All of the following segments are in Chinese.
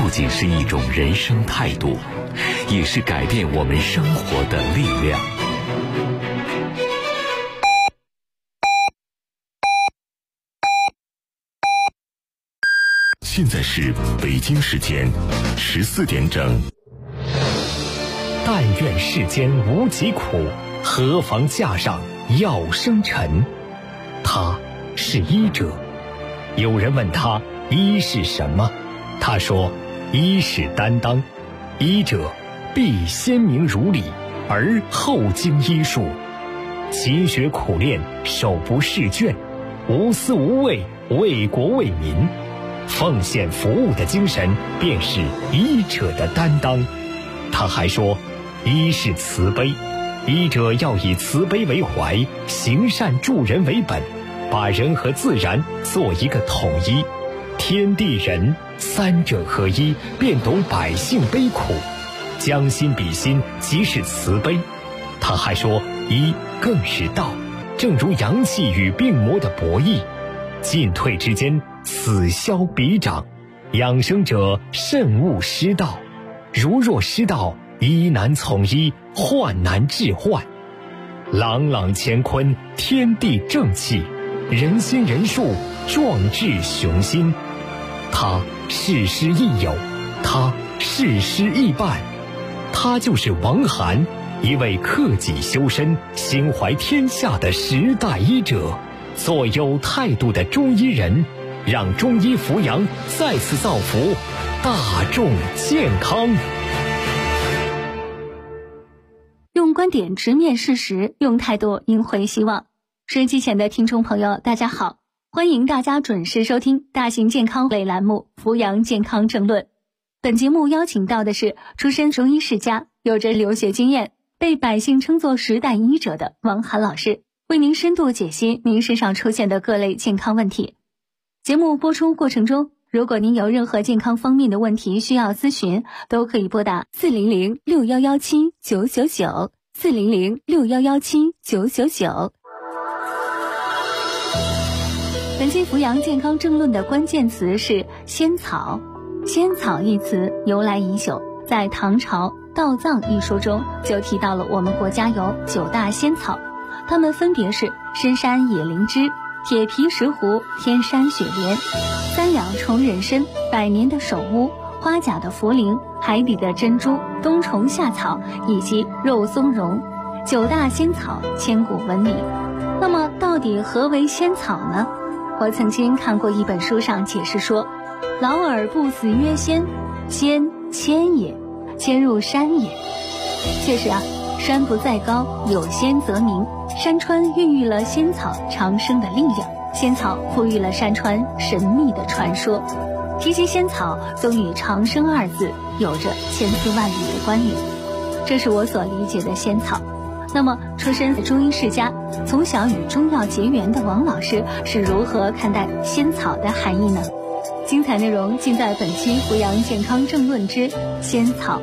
不仅是一种人生态度，也是改变我们生活的力量。现在是北京时间14点整。 但愿世间无疾苦，何妨架上药生尘。他是医者。有人问他医是什么，他说医是担当。医者必先明如理，而后经医术，勤学苦练，手不释卷，无私无畏，为国为民，奉献服务的精神便是医者的担当。他还说医是慈悲，医者要以慈悲为怀，行善助人为本，把人和自然做一个统一，天地人三者合一，便懂百姓悲苦，将心比心，即是慈悲。他还说医更是道，正如阳气与病魔的博弈，进退之间，此消彼长，养生者慎勿失道，如若失道，医难从医，患难治患。朗朗乾坤，天地正气，人心人术，壮志雄心。他事师亦友，他事师亦伴。他就是王涵，一位克己修身、心怀天下的时代医者，做有态度的中医人，让中医扶阳再次造福大众健康。 用观点直面事实，用态度赢回希望。收音机前的听众朋友，大家好，欢迎大家准时收听大型健康类栏目《扶阳健康政论》。本节目邀请到的是出身中医世家，有着留学经验，被百姓称作时代医者的王涵老师，为您深度解析您身上出现的各类健康问题。节目播出过程中，如果您有任何健康方面的问题需要咨询，都可以拨打400-6117-999 400-6117-999。本期扶阳健康政论的关键词是仙草。仙草一词由来已久，在唐朝《道藏》一书中就提到了我们国家有9大仙草，它们分别是深山野灵芝、铁皮石斛、天山雪莲、三两重人参、百年的首乌、花甲的茯苓、海底的珍珠、冬虫夏草以及肉松茸。9大仙草千古闻名。那么到底何为仙草呢？我曾经看过一本书上解释说，老耳不死曰仙，仙迁也，迁入山也。确实啊，山不在高，有仙则名。山川孕育了仙草长生的力量，仙草赋予了山川神秘的传说。提及仙草，总与长生2字有着千丝万缕的关联。这是我所理解的仙草。那么出身中医世家，从小与中药结缘的王老师是如何看待仙草的含义呢？精彩内容尽在本期扶阳健康政论之仙草。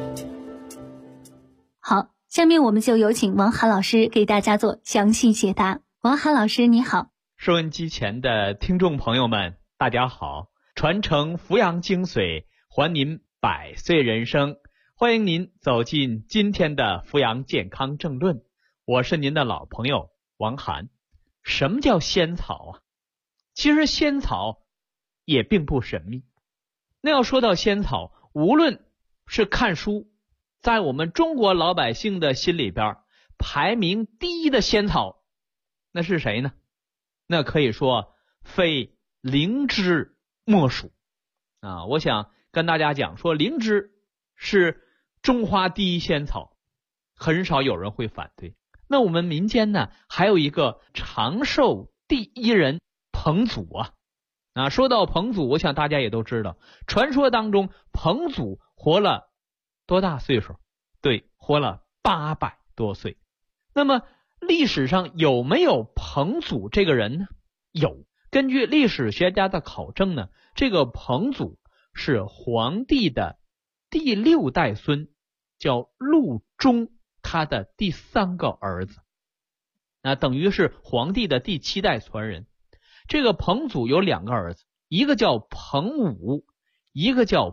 好，下面我们就有请王涵老师给大家做详细解答。王涵老师你好。 收音机前的听众朋友们大家好，传承扶阳精髓，还您100岁人生，欢迎您走进今天的扶阳健康政论。我是您的老朋友王涵。什么叫仙草啊？其实仙草也并不神秘。那要说到仙草，无论是看书，在我们中国老百姓的心里边，排名第一的仙草，那是谁呢？那可以说非灵芝莫属啊！我想跟大家讲说，灵芝是中华第一仙草，很少有人会反对。那我们民间呢，还有一个长寿第一人彭祖啊。说到彭祖，我想大家也都知道，传说当中彭祖活了多大岁数？对，活了800多岁。那么历史上有没有彭祖这个人呢？有。根据历史学家的考证呢，这个彭祖是皇帝的第6代孙，叫陆中，他的第3个儿子，那等于是皇帝的第7代传人。这个彭祖有2个儿子，一个叫彭武，一个叫彭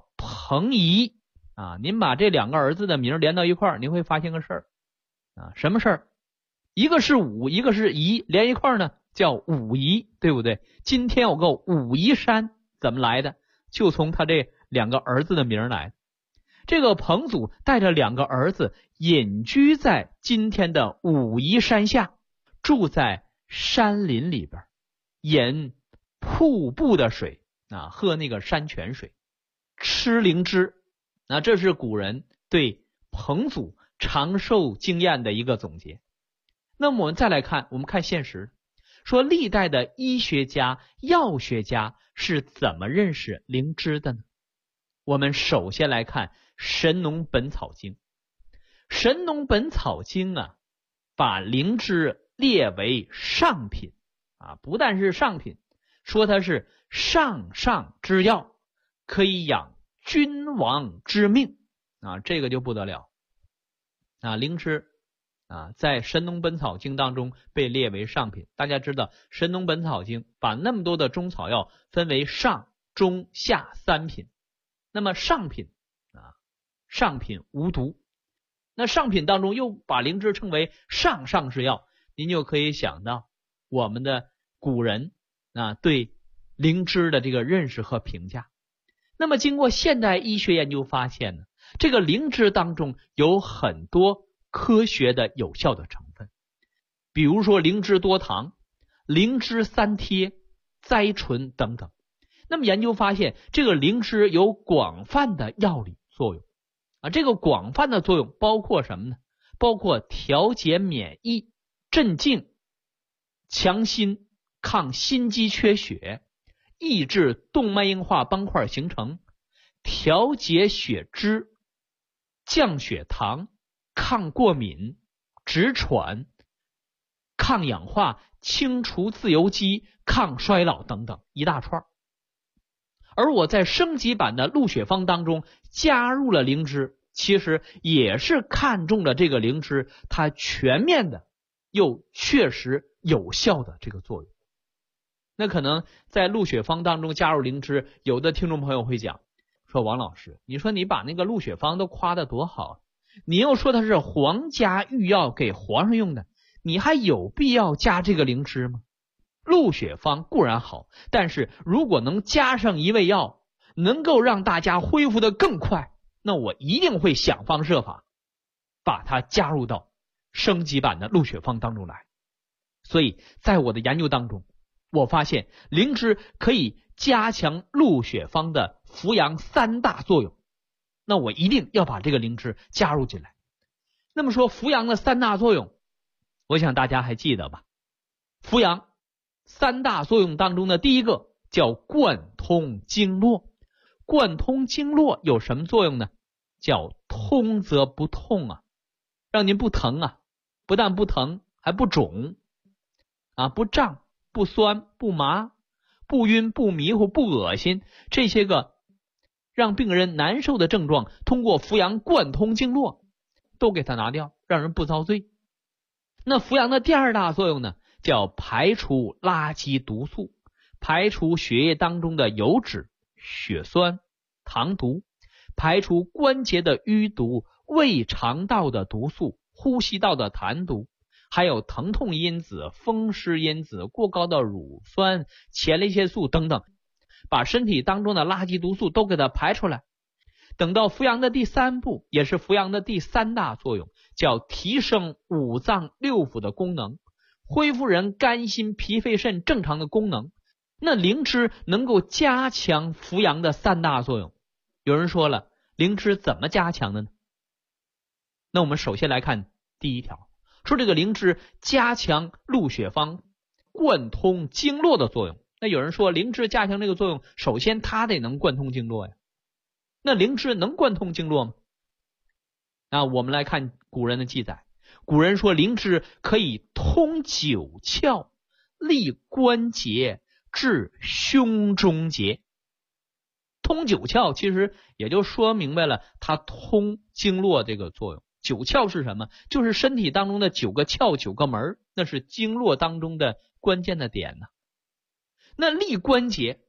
彭仪啊，您把这两个儿子的名连到一块儿，您会发现个事儿啊，什么事儿？一个是武，一个是夷，连一块儿呢叫武夷，对不对？今天有个武夷山，怎么来的？就从他这两个儿子的名来的。这个彭祖带着两个儿子隐居在今天的武夷山下，住在山林里边，饮瀑布的水啊，喝那个山泉水，吃灵芝。那这是古人对彭祖长寿经验的一个总结。那么我们再来看，我们看现实，说历代的医学家、药学家是怎么认识灵芝的呢？我们首先来看《神农本草经》。《神农本草经》啊，把灵芝列为上品啊，不但是上品，说它是上上之药，可以养君王之命啊，这个就不得了啊！灵芝啊，在《神农本草经》当中被列为上品。大家知道，《神农本草经》把那么多的中草药分为上、中、下三品。那么上品啊，上品无毒。那上品当中又把灵芝称为上上之药，您就可以想到我们的古人啊对灵芝的这个认识和评价。那么经过现代医学研究发现呢，这个灵芝当中有很多科学的有效的成分，比如说灵芝多糖、灵芝三萜、甾醇等等。那么研究发现，这个灵芝有广泛的药理作用啊，这个广泛的作用包括什么呢？包括调节免疫、镇静、强心、抗心肌缺血、抑制动脉硬化斑块形成、调节血脂、降血糖、抗过敏、止喘、抗氧化、清除自由基、抗衰老等等一大串。而我在升级版的鹿血方当中加入了灵芝，其实也是看中了这个灵芝它全面的又确实有效的这个作用。那可能在鹿血方当中加入灵芝，有的听众朋友会讲说，王老师，你说你把那个鹿血方都夸得多好，你又说它是皇家御药给皇上用的，你还有必要加这个灵芝吗？鹿血方固然好，但是如果能加上一味药，能够让大家恢复得更快，那我一定会想方设法把它加入到升级版的鹿血方当中来。所以在我的研究当中，我发现灵芝可以加强鹿血方的扶阳三大作用，那我一定要把这个灵芝加入进来。那么说扶阳的三大作用，我想大家还记得吧？扶阳三大作用当中的第一个叫贯通经络。贯通经络有什么作用呢？叫通则不痛啊，让您不疼啊，不但不疼，还不肿啊，不胀、不酸、不麻、不晕、不迷糊、不恶心，这些个让病人难受的症状，通过扶阳贯通经络都给它拿掉，让人不遭罪。那扶阳的第二大作用呢，叫排除垃圾毒素，排除血液当中的油脂、血栓、糖毒，排除关节的淤毒、胃肠道的毒素、呼吸道的痰毒，还有疼痛因子、风湿因子、过高的乳酸、前列腺素等等，把身体当中的垃圾毒素都给它排出来。等到扶阳的第三步，也是扶阳的第三大作用，叫提升五脏六腑的功能，恢复人肝心脾肺肾正常的功能。那灵芝能够加强扶阳的三大作用。有人说了，灵芝怎么加强的呢？那我们首先来看第一条，说这个灵芝加强鹿血方贯通经络的作用。那有人说灵芝加强这个作用，首先它得能贯通经络呀。那灵芝能贯通经络吗？那我们来看古人的记载，古人说灵芝可以通九窍、利关节、治胸中结。通九窍其实也就说明白了它通经络这个作用。九窍是什么？就是身体当中的9个窍、9个门，那是经络当中的关键的点呢。那利关节，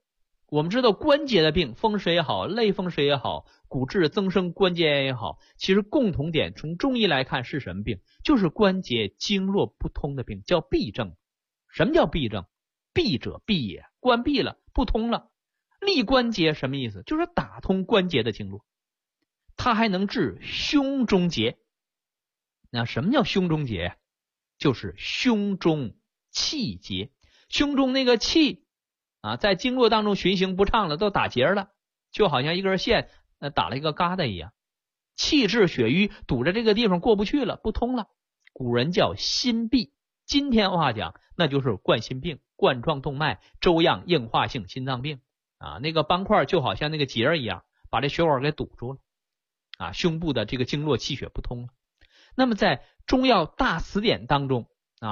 我们知道关节的病，风湿也好，类风湿也好，骨质增生关节炎也好，其实共同点从中医来看是什么病？就是关节经络不通的病，叫闭症。什么叫闭症？闭者闭也，关闭了，不通了。利关节什么意思？就是打通关节的经络。它还能治胸中结。那什么叫胸中结？就是胸中气结。胸中那个气在经络当中循行不畅了，都打结了，就好像一根线打了一个疙瘩一样，气滞血瘀，堵着这个地方过不去了，不通了。古人叫心闭，今天话讲那就是冠心病、冠状动脉粥样硬化性心脏病那个斑块就好像那个结一样，把这血管给堵住了胸部的这个经络气血不通了。那么在中药大辞典当中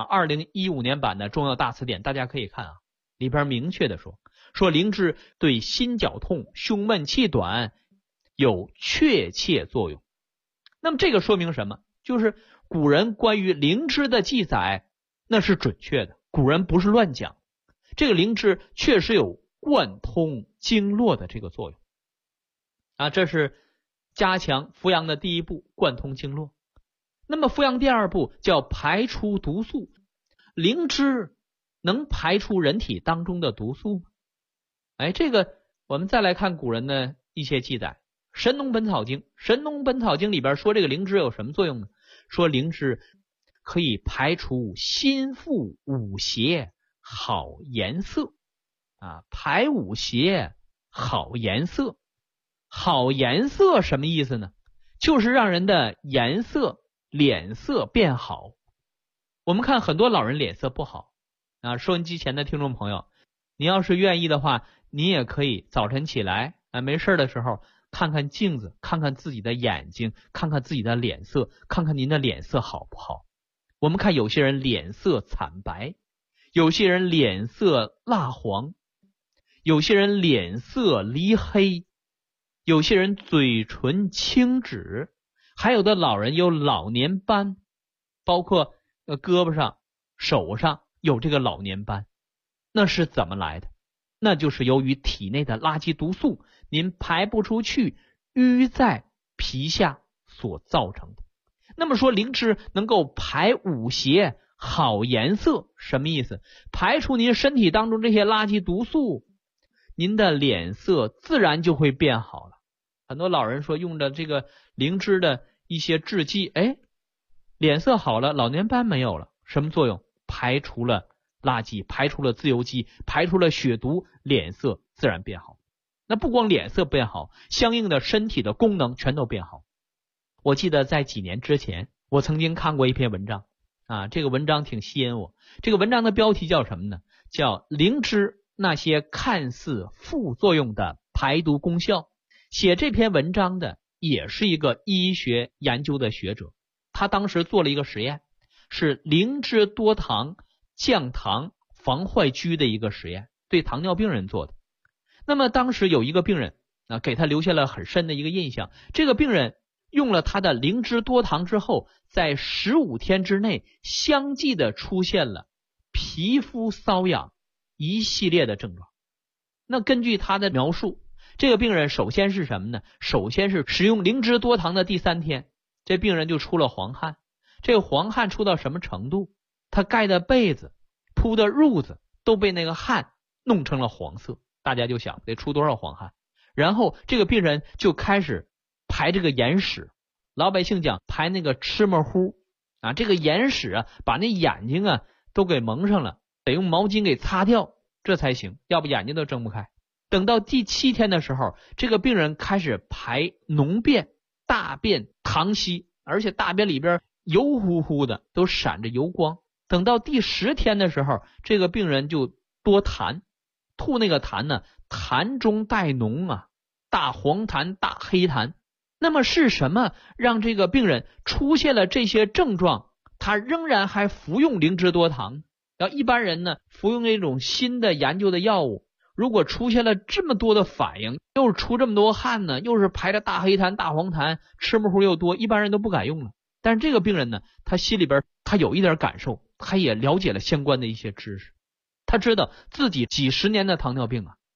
2015年版的中药大辞典大家可以看里边明确的说灵芝对心绞痛、胸闷气短有确切作用。那么这个说明什么？就是古人关于灵芝的记载那是准确的，古人不是乱讲，这个灵芝确实有贯通经络的这个作用这是加强扶阳的第一步，贯通经络。那么扶阳第二步叫排出毒素。灵芝能排出人体当中的毒素吗？这个我们再来看古人的一些记载。神农本草经里边说这个灵芝有什么作用呢？说灵芝可以排除心腹五邪好颜色排五邪好颜色。好颜色什么意思呢？就是让人的颜色脸色变好。我们看很多老人脸色不好收音机前的听众朋友，你要是愿意的话，你也可以早晨起来没事的时候看看镜子，看看自己的眼睛，看看自己的脸色，看看您的脸色好不好。我们看有些人脸色惨白，有些人脸色蜡黄，有些人脸色黧黑，有些人嘴唇青紫，还有的老人有老年斑，包括胳膊上手上有这个老年斑。那是怎么来的？那就是由于体内的垃圾毒素您排不出去，淤在皮下所造成的。那么说灵芝能够排五邪好颜色什么意思？排除您身体当中这些垃圾毒素，您的脸色自然就会变好了。很多老人说用着这个灵芝的一些制剂脸色好了，老年斑没有了。什么作用？排除了垃圾，排除了自由基，排除了血毒，脸色自然变好。那不光脸色变好，相应的身体的功能全都变好。我记得在几年之前我曾经看过一篇文章这个文章挺吸引我。这个文章的标题叫什么呢？叫灵芝那些看似副作用的排毒功效。写这篇文章的也是一个医学研究的学者，他当时做了一个实验，是灵芝多糖降糖防坏疽的一个实验，对糖尿病人做的。那么当时有一个病人给他留下了很深的一个印象。这个病人用了他的灵芝多糖之后，在15天之内相继的出现了皮肤瘙痒一系列的症状。那根据他的描述，这个病人首先是什么呢？首先是使用灵芝多糖的第3天，这病人就出了黄汗。这个黄汗出到什么程度？他盖的被子铺的褥子都被那个汗弄成了黄色。大家就想得出多少黄汗。然后这个病人就开始排这个眼屎，老百姓讲排那个芝麻糊这个眼屎把那眼睛都给蒙上了，得用毛巾给擦掉这才行，要不眼睛都睁不开。等到第7天的时候，这个病人开始排脓便，大便溏稀，而且大便里边油乎乎的，都闪着油光。等到第10天的时候，这个病人就多痰，吐那个痰呢，痰中带脓大黄痰大黑痰。那么是什么让这个病人出现了这些症状，他仍然还服用灵芝多糖？要一般人呢服用一种新的研究的药物，如果出现了这么多的反应，又是出这么多汗呢，又是排着大黑痰大黄痰，吃沫糊又多，一般人都不敢用了。但是这个病人呢，他心里边他有一点感受，他也了解了相关的一些知识，他知道自己几10年的糖尿病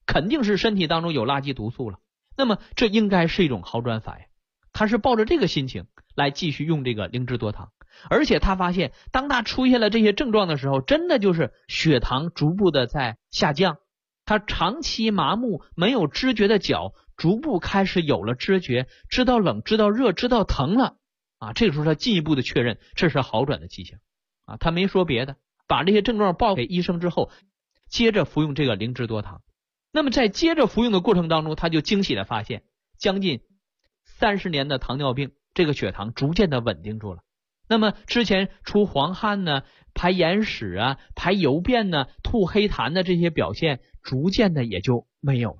肯定是身体当中有垃圾毒素了。那么这应该是一种好转反应，他是抱着这个心情来继续用这个灵芝多糖。而且他发现，当他出现了这些症状的时候，真的就是血糖逐步的在下降，他长期麻木没有知觉的脚逐步开始有了知觉，知道冷知道热知道疼了这个时候他进一步的确认这是好转的迹象他没说别的，把这些症状报给医生之后，接着服用这个灵芝多糖。那么在接着服用的过程当中，他就惊喜的发现，将近30年的糖尿病，这个血糖逐渐的稳定住了。那么之前出黄汗呢、排眼屎排油便呢、吐黑痰的这些表现，逐渐的也就没有了。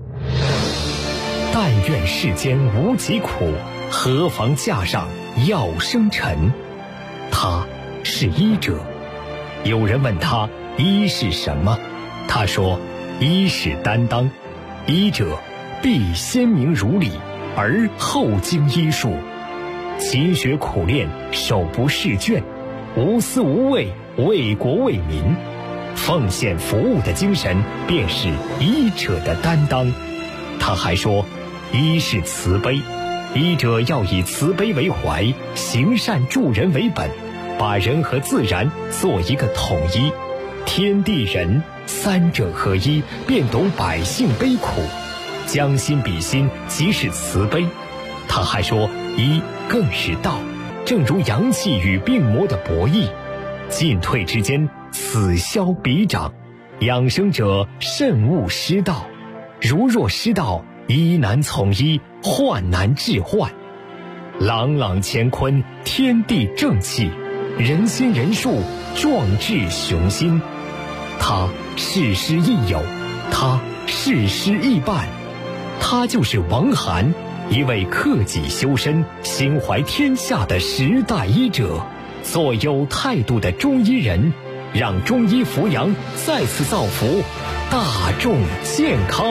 但愿世间无疾苦，何妨架上药生尘。他是医者。有人问他医是什么，他说医是担当，医者必先明如理，而后经医术，勤学苦练，手不释卷，无私无畏，为国为民，奉献服务的精神便是医者的担当。他还说医是慈悲，医者要以慈悲为怀，行善助人为本，把人和自然做一个统一，天地人三者合一，便懂百姓悲苦，将心比心，即是慈悲。他还说医更是道，正如阳气与病魔的博弈，进退之间，此消彼长，养生者慎勿失道，如若失道，医难从医，患难治患。朗朗乾坤，天地正气，人心人术，壮志雄心。他事师亦友，他事师亦伴，他就是王涵，一位克己修身、心怀天下的时代医者，做有态度的中医人，让中医扶阳再次造福大众健康。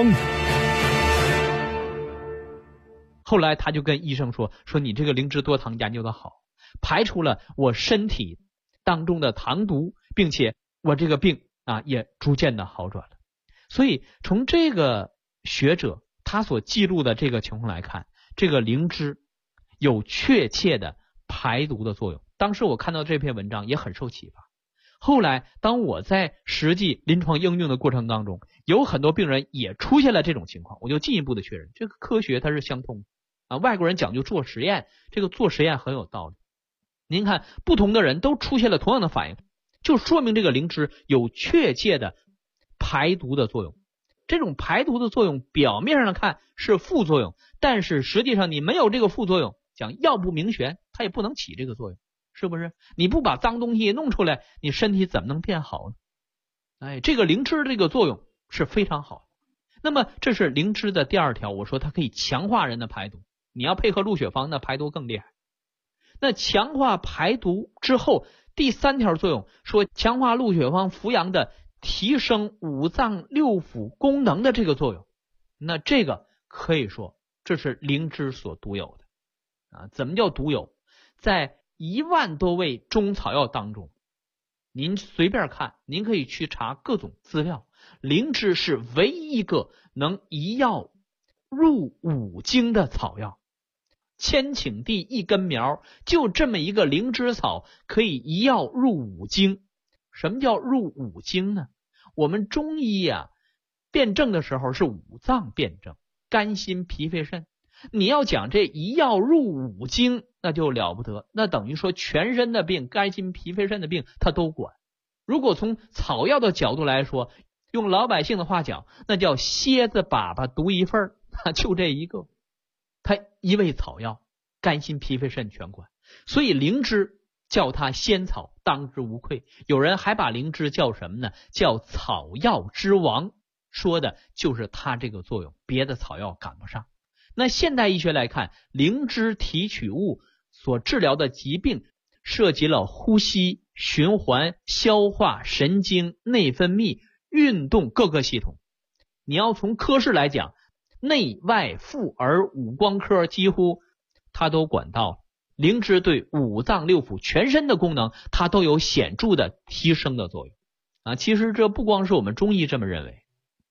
后来他就跟医生说你这个灵芝多糖研究的好，排除了我身体当中的糖毒，并且我这个病也逐渐的好转了。所以从这个学者他所记录的这个情况来看，这个灵芝有确切的排毒的作用。当时我看到这篇文章也很受启发。后来当我在实际临床应用的过程当中，有很多病人也出现了这种情况，我就进一步的确认这个科学它是相通的外国人讲究做实验，这个做实验很有道理。您看不同的人都出现了同样的反应，就说明这个灵芝有确切的排毒的作用。这种排毒的作用表面上看是副作用，但是实际上你没有这个副作用，讲药不明玄，它也不能起这个作用，是不是？你不把脏东西弄出来，你身体怎么能变好呢？这个灵芝这个作用是非常好的。那么这是灵芝的第二条，我说它可以强化人的排毒，你要配合鹿血芳，那排毒更厉害。那强化排毒之后，第三条作用说强化鹿血芳扶阳的提升五脏六腑功能的这个作用，那这个可以说这是灵芝所独有的怎么叫独有？在1万多味中草药当中，您随便看，您可以去查各种资料，灵芝是唯一一个能一药入5经的草药。千顷地一根苗，就这么一个灵芝草可以一药入5经。什么叫入5经呢？我们中医辩证的时候是五脏辩证，肝心脾肺肾。你要讲这一药入5经，那就了不得，那等于说全身的病，肝心脾肺肾的病它都管。如果从草药的角度来说，用老百姓的话讲，那叫蝎子粑粑独一份就这一个。它一味草药，肝心脾肺肾全管，所以灵芝叫它仙草，当之无愧。有人还把灵芝叫什么呢？叫草药之王，说的就是它这个作用，别的草药赶不上。那现代医学来看，灵芝提取物所治疗的疾病涉及了呼吸、循环、消化、神经、内分泌、运动各个系统。你要从科室来讲，内外妇儿五光科几乎它都管到了。灵芝对五脏六腑全身的功能，它都有显著的提升的作用其实这不光是我们中医这么认为，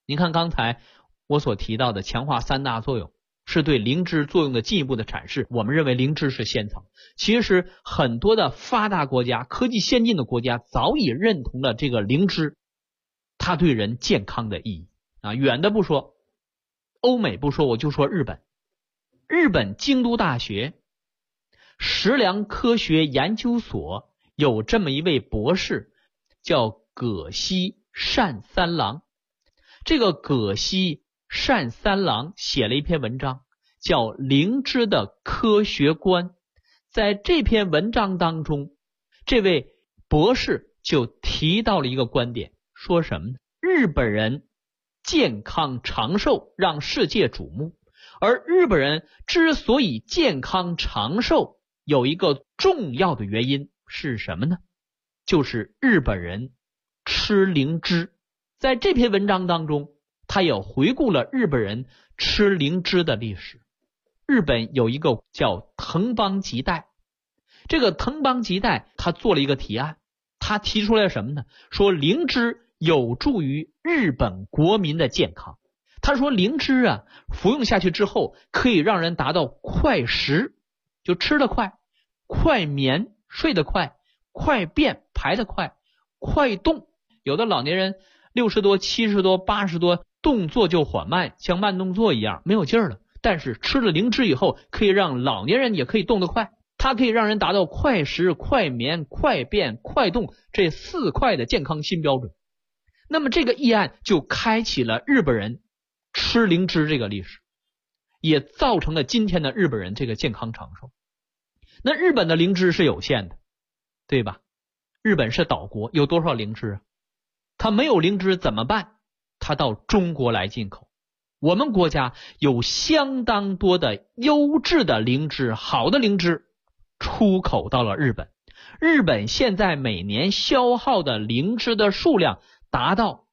您看刚才我所提到的强化3大作用，是对灵芝作用的进一步的阐释。我们认为灵芝是仙草，其实很多的发达国家、科技先进的国家早已认同了这个灵芝它对人健康的意义啊。远的不说，欧美不说，我就说日本。日本京都大学食粮科学研究所有这么一位博士，叫葛西善三郎。这个葛西善三郎写了一篇文章，叫《灵芝的科学观》。在这篇文章当中，这位博士就提到了一个观点，说什么呢？日本人健康长寿让世界瞩目，而日本人之所以健康长寿，有一个重要的原因是什么呢？就是日本人吃灵芝。在这篇文章当中，他也回顾了日本人吃灵芝的历史。日本有一个叫藤邦吉代，这个藤邦吉代他做了一个提案，他提出来什么呢？说灵芝有助于日本国民的健康。他说灵芝啊，服用下去之后可以让人达到快食，就吃得快，快眠睡得快，快便排得快，快动。有的老年人60多、70多、80多，动作就缓慢，像慢动作一样，没有劲儿了。但是吃了灵芝以后，可以让老年人也可以动得快，它可以让人达到快食、快眠、快便、快动这4快的健康新标准。那么这个议案就开启了日本人吃灵芝这个历史，也造成了今天的日本人这个健康长寿。那日本的灵芝是有限的，对吧？日本是岛国，有多少灵芝啊？它没有灵芝怎么办？它到中国来进口。我们国家有相当多的优质的灵芝，好的灵芝出口到了日本。日本现在每年消耗的灵芝的数量达到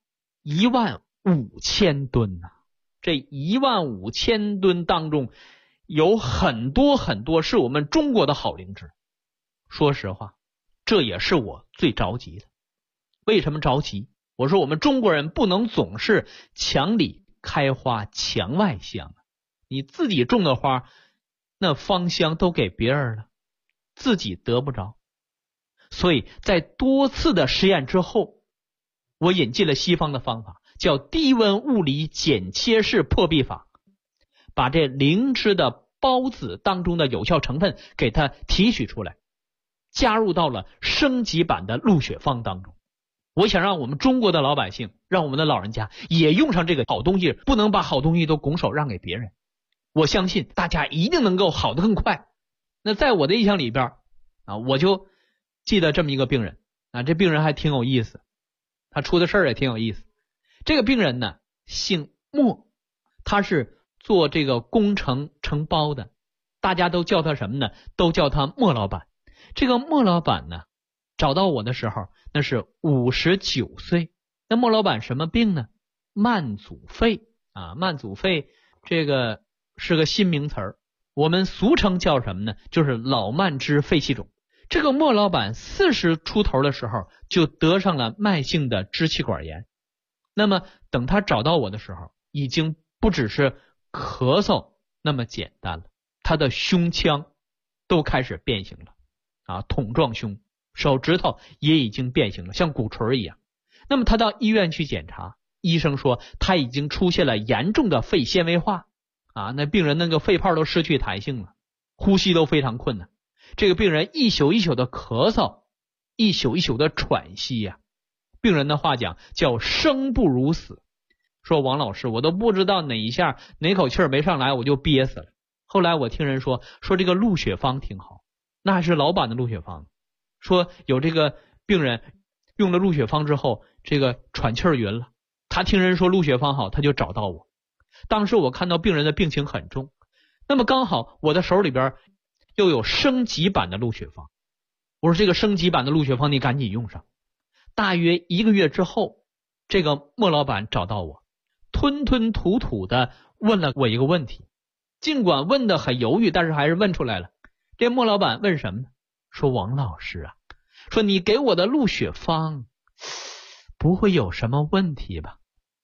15000吨啊！这15000吨当中有很多很多是我们中国的好灵芝。说实话，这也是我最着急的。为什么着急？我说我们中国人不能总是墙里开花墙外香，你自己种的花那芳香都给别人了，自己得不着。所以在多次的实验之后，我引进了西方的方法，叫低温物理剪切式破壁法，把这灵芝的孢子当中的有效成分给它提取出来，加入到了升级版的鹿血芳当中。我想让我们中国的老百姓，让我们的老人家也用上这个好东西，不能把好东西都拱手让给别人。我相信大家一定能够好得更快。那在我的印象里边啊，我就记得这么一个病人啊，这病人还挺有意思，他出的事儿也挺有意思。这个病人呢姓莫，他是做这个工程承包的，大家都叫他什么呢？都叫他莫老板。这个莫老板呢找到我的时候那是59岁。那莫老板什么病呢？慢阻肺啊，慢阻肺这个是个新名词儿，我们俗称叫什么呢？就是老慢支肺气肿。这个莫老板40出头的时候就得上了慢性的支气管炎。那么等他找到我的时候，已经不只是咳嗽那么简单了，他的胸腔都开始变形了啊，筒状胸，手指头也已经变形了，像鼓槌一样。那么他到医院去检查，医生说他已经出现了严重的肺纤维化啊，那病人那个肺泡都失去弹性了，呼吸都非常困难。这个病人一宿一宿的咳嗽，一宿一宿的喘息呀，病人的话讲叫生不如死。说王老师，我都不知道哪一下哪口气儿没上来我就憋死了。后来我听人说这个鹿血芳挺好，那还是老版的鹿血芳，说有这个病人用了鹿血芳之后，这个喘气儿匀了。他听人说鹿血芳好，他就找到我。当时我看到病人的病情很重，那么刚好我的手里边又有升级版的鹿血芳，我说这个升级版的鹿血芳你赶紧用上。大约1个月之后，这个莫老板找到我，吞吞吐吐的问了我一个问题，尽管问的很犹豫，但是还是问出来了。这莫老板问什么呢？说王老师啊，说你给我的鹿血芳不会有什么问题吧？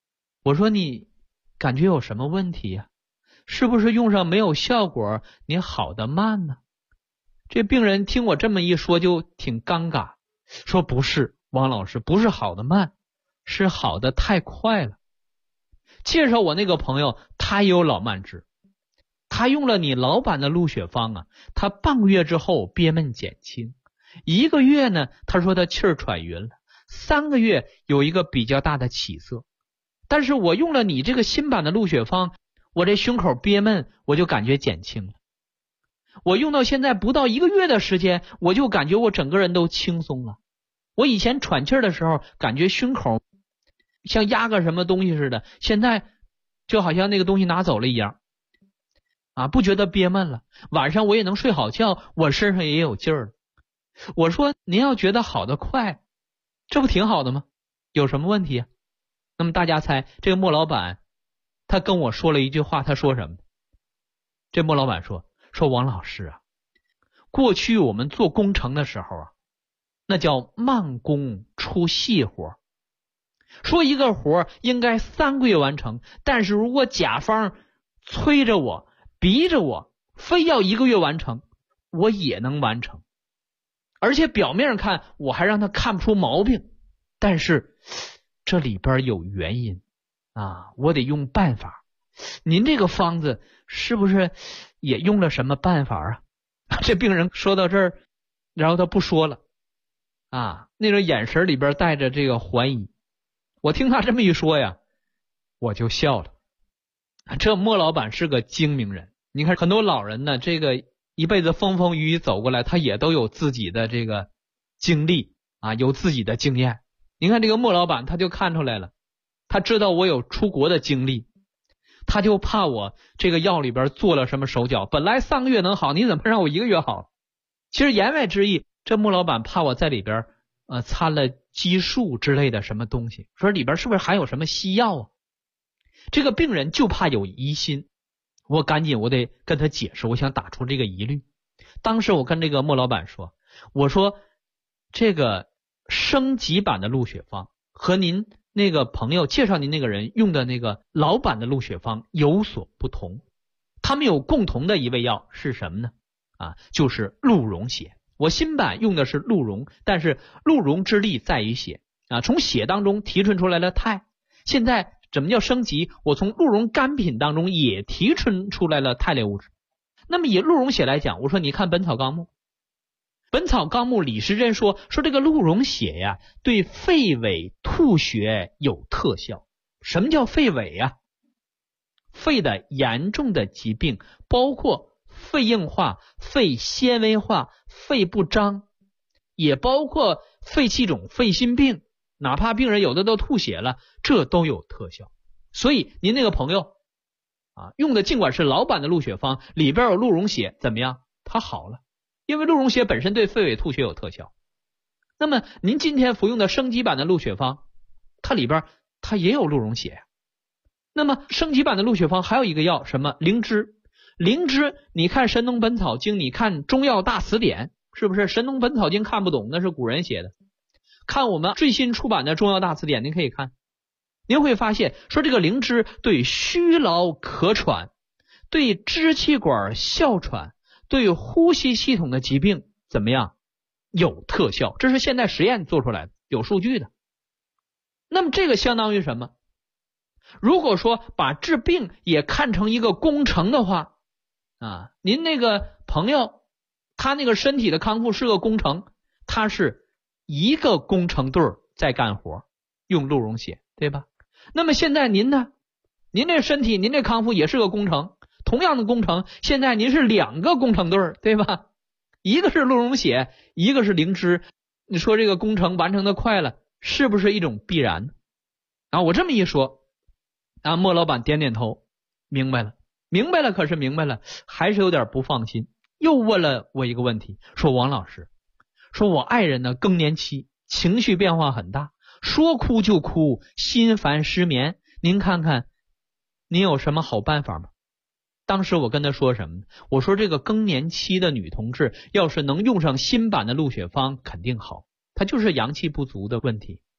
我说你感觉有什么问题呀？是不是用上没有效果，你好得慢呢？这病人听我这么一说就挺尴尬，说不是，王老师，不是好得慢，是好得太快了。介绍我那个朋友，他也有老慢支，他用了你老版的鹿血方啊，他半个月之后憋闷减轻，1个月呢，他说他气儿喘匀了，3个月有一个比较大的起色。但是我用了你这个新版的鹿血方，我这胸口憋闷我就感觉减轻了。我用到现在不到1个月的时间，我就感觉我整个人都轻松了。我以前喘气儿的时候，感觉胸口像压个什么东西似的，现在就好像那个东西拿走了一样啊，不觉得憋闷了。晚上我也能睡好觉，我身上也有劲儿了。我说您要觉得好得快，这不挺好的吗？有什么问题啊？那么大家猜这个莫老板他跟我说了一句话，他说什么？这莫老板说王老师啊，过去我们做工程的时候啊，那叫慢工出细活，说一个活应该3个月完成，但是如果甲方催着我逼着我非要1个月完成，我也能完成，而且表面上看我还让他看不出毛病，但是这里边有原因啊，我得用办法。您这个方子是不是也用了什么办法啊？这病人说到这儿，然后他不说了啊，那种眼神里边带着这个怀疑。我听他这么一说呀，我就笑了。这莫老板是个精明人，你看很多老人呢，这个一辈子风风雨雨走过来，他也都有自己的这个经历啊，有自己的经验。你看这个莫老板他就看出来了，他知道我有出国的经历，他就怕我这个药里边做了什么手脚，本来3个月能好，你怎么让我1个月好？其实言外之意，这莫老板怕我在里边掺了激素之类的什么东西，说里边是不是还有什么西药啊？这个病人就怕有疑心，我赶紧我得跟他解释，我想打出这个疑虑。当时我跟这个莫老板说，我说这个升级版的鹿血方和您那个朋友介绍您那个人用的那个老版的鹿血方有所不同，他们有共同的一味药是什么呢？就是鹿茸血。我新版用的是鹿茸，但是鹿茸之力在于血从血当中提纯出来了肽。现在怎么叫升级？我从鹿茸干品当中也提纯出来了肽类物质。那么以鹿茸血来讲，我说你看本草纲目，本草纲目李时珍说这个鹿茸血呀，对肺痿吐血有特效。什么叫肺痿呀？肺的严重的疾病包括肺硬化、肺纤维化、肺不张，也包括肺气肿、肺心病，哪怕病人有的都吐血了，这都有特效。所以您那个朋友用的尽管是老版的鹿血方，里边有鹿茸血，怎么样？它好了，因为鹿茸血本身对肺痿吐血有特效。那么您今天服用的升级版的鹿血方，它里边它也有鹿茸血。那么升级版的鹿血方还有一个药，什么灵芝？灵芝你看神农本草经，你看中药大辞典，是不是神农本草经看不懂，那是古人写的。看我们最新出版的中药大辞典，您可以看，您会发现说这个灵芝对虚劳咳喘、对支气管哮喘、对呼吸系统的疾病怎么样？有特效，这是现在实验做出来的，有数据的。那么这个相当于什么？如果说把治病也看成一个工程的话您那个朋友他那个身体的康复是个工程，他是一个工程队在干活，用鹿茸血，对吧？那么现在您呢？您这身体您这康复也是个工程，同样的工程，现在您是2个工程队，对吧？一个是鹿茸血，一个是灵芝，你说这个工程完成的快了，是不是一种必然？我这么一说莫老板点点头，明白了，可是明白了，还是有点不放心，又问了我一个问题，说王老师，说我爱人呢更年期，情绪变化很大，说哭就哭，心烦失眠，您看看您有什么好办法吗？当时我跟他说什么呢？我说这个更年期的女同志要是能用上新版的鹿血方肯定好，她就是阳气不足的问题。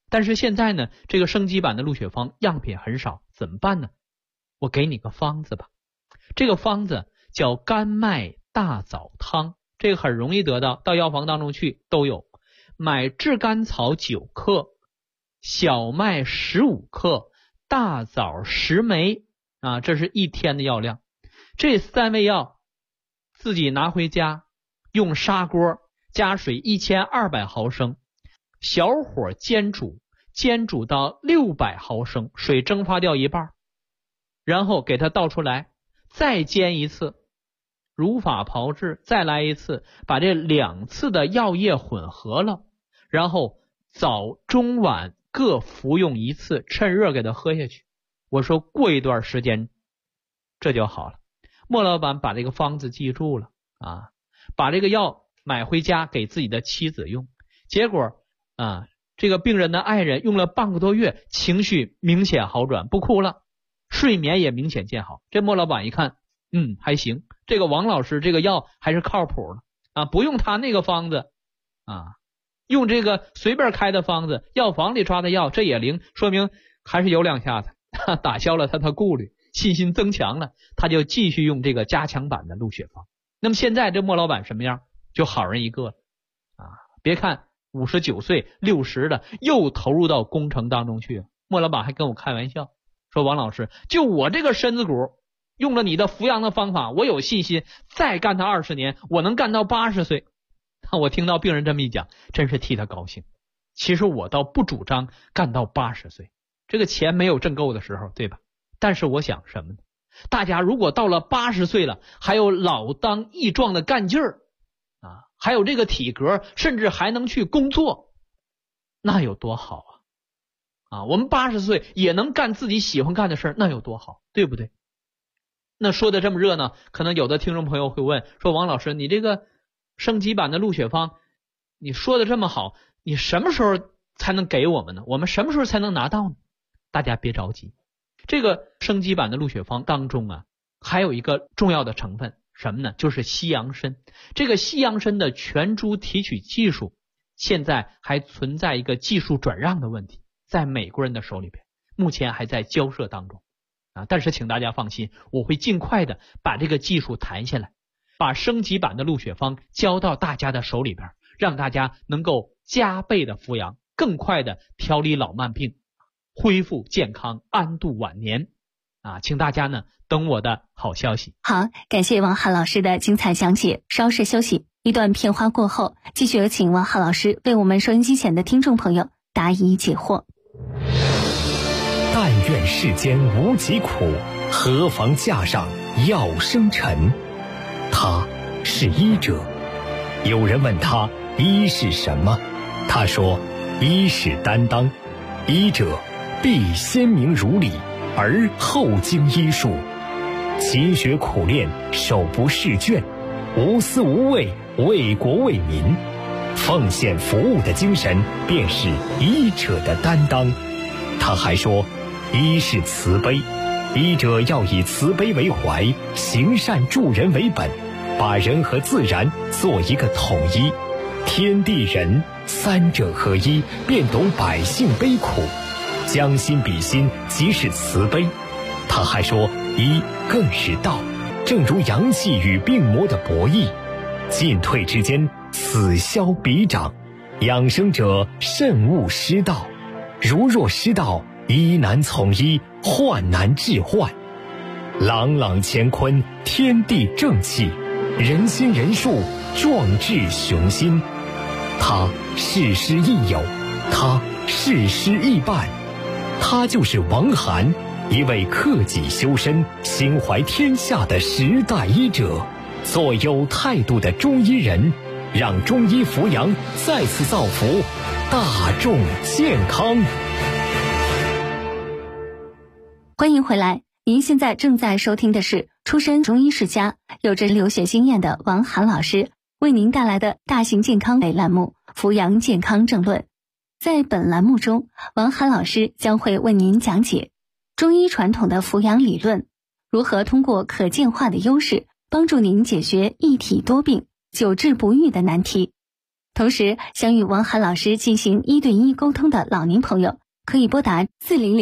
但是现在呢，这个升级版的鹿血方样品很少，怎么办呢？我给你个方子吧。这个方子叫甘麦大枣汤，这个很容易得到，到药房当中去都有。买炙甘草9克，小麦15克，大枣10枚啊，这是一天的药量。这3味药自己拿回家，用砂锅加水1200毫升，小火煎煮，煎煮到600毫升，水蒸发掉一半，然后给它倒出来，再煎一次，如法炮制，再来一次，把这2次的药液混合了，然后早中晚各服用一次，趁热给它喝下去。我说过一段时间这就好了。莫老板把这个方子记住了啊，把这个药买回家给自己的妻子用，结果这个病人的爱人用了半个多月，情绪明显好转，不哭了，睡眠也明显见好。这莫老板一看，还行，这个王老师这个药还是靠谱的啊，不用他那个方子啊，用这个随便开的方子，药房里抓的药这也灵，说明还是有2下子，打消了他的顾虑，信心增强了，他就继续用这个加强版的鹿血方。那么现在这莫老板什么样？就好人一个了啊！别看59岁60的又投入到工程当中去了。莫老板还跟我开玩笑说，王老师，就我这个身子骨，用了你的扶阳的方法，我有信心再干他20年，我能干到80岁。我听到病人这么一讲，真是替他高兴。其实我倒不主张干到80岁，这个钱没有挣够的时候，对吧？但是我想什么呢？大家如果到了80岁了，还有老当益壮的干劲儿啊，还有这个体格，甚至还能去工作，那有多好啊！我们80岁也能干自己喜欢干的事儿，那有多好，对不对？那说的这么热闹，可能有的听众朋友会问说，王老师，你这个升级版的鹿血方你说的这么好，你什么时候才能给我们呢？我们什么时候才能拿到呢？大家别着急，这个升级版的鹿血方当中还有一个重要的成分，什么呢？就是西洋参。这个西洋参的全株提取技术现在还存在一个技术转让的问题，在美国人的手里边，目前还在交涉当中但是请大家放心，我会尽快的把这个技术谈下来，把升级版的鹿血方交到大家的手里边，让大家能够加倍的扶阳，更快的调理老慢病，恢复健康，安度晚年请大家呢等我的好消息。 好，感谢王翰老师的精彩讲解。稍事休息，一段片花过后，继续有请王翰老师为我们收音机前的听众朋友答疑解惑。 但愿世间无疾苦，何妨架上药生尘。他是医者。有人问他医是什么，他说医是担当，医者必先明如理，而后经医术，勤学苦练，手不释卷，无私无畏，为国为民，奉献服务的精神便是医者的担当。他还说医是慈悲，医者要以慈悲为怀，行善助人为本，把人和自然做一个统一，天地人三者合一，便懂百姓悲苦，将心比心，即是慈悲。他还说医更是道，正如阳气与病魔的博弈，进退之间，此消彼长，养生者慎勿失道，如若失道，医难从医，患难治患。朗朗乾坤，天地正气，人心人术，壮志雄心。他事师亦友，他事师亦伴，他就是王涵，一位克己修身、心怀天下的时代医者，做有态度的中医人，让中医扶阳再次造福大众健康。 欢迎回来，您现在正在收听的是出身中医世家、有着留学经验的王涵老师为您带来的大型健康类栏目《扶阳健康正论》。在本栏目中，王涵老师将会为您讲解中医传统的扶阳理论，如何通过可见化的优势，帮助您解决一体多病、久治不愈的难题。 同时，想与王涵老师进行1对1沟通的老年朋友，可以拨打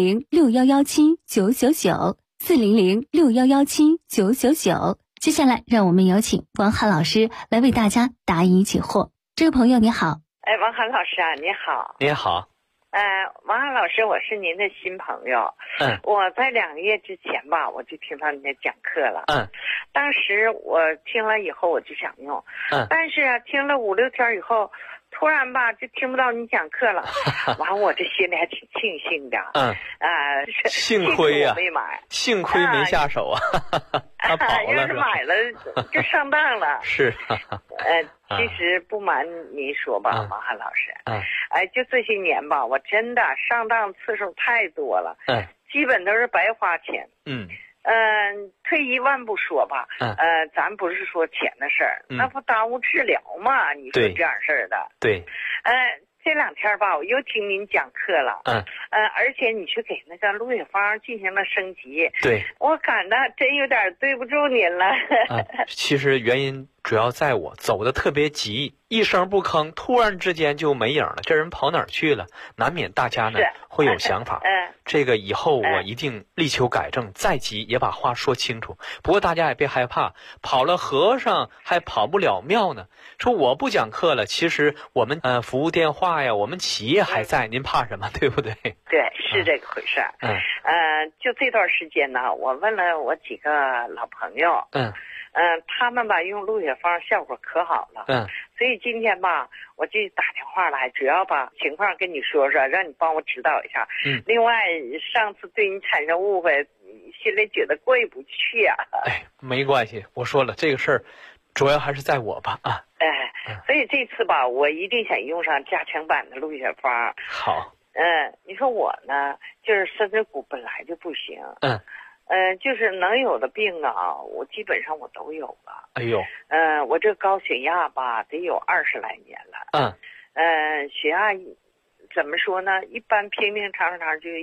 400-6117-999，400-6117-999。接下来，让我们有请王涵老师来为大家答疑解惑。这位朋友你好。 王涵老师啊，你好。 你好。 王涵老师，我是您的新朋友。我在2个月之前吧，我就听到您的讲课了。当时我听了以后，我就想用。但是啊，听了5、6天以后，突然吧就听不到你讲课了。完，我这心里还挺庆幸的。 幸亏呀， 没买， 幸亏没下手啊。他跑了要是买了就上当了。 是。 其实不瞒您说吧，王涵老师，就这些年吧，我真的上当次数太多了，基本都是白花钱。退一万步说吧，咱不是说钱的事儿，那不耽误治疗吗？你说这样事儿的。对。这2天吧，我又听您讲课了。而且你去给那个鹿血芳进行了升级。对。我感到真有点对不住您了。 其实原因主要在我走的特别急，一声不吭，突然之间就没影了，这人跑哪儿去了？难免大家呢会有想法。这个以后我一定力求改正，再急也把话说清楚。不过大家也别害怕，跑了和尚还跑不了庙呢。说我不讲课了，其实我们服务电话呀，我们企业还在，您怕什么？对不对？ 对，是这个回事。就这段时间呢，我问了我几个老朋友。他们吧用鹿血芳效果可好了。所以今天吧我就打电话来，主要把情况跟你说说，让你帮我指导一下。另外上次对你产生误会，心里觉得过意不去啊。 没关系，我说了这个事儿主要还是在我吧。 所以这次吧我一定想用上加强版的鹿血芳。好。你说我呢就是身子骨本来就不行。就是能有的病啊，我基本上我都有了。我这高血压吧，得有20来年了。血压怎么说呢？一般平平常常就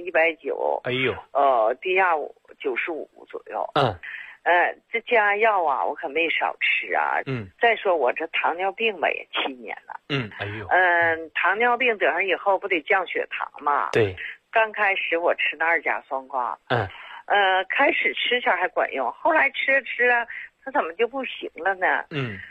190。低压95左右。这降压药啊，我可没少吃啊。再说我这糖尿病吧，也7年了。糖尿病得上以后，不得降血糖嘛？对。刚开始我吃那2甲双胍。开始吃前还管用，后来吃着它怎么就不行了呢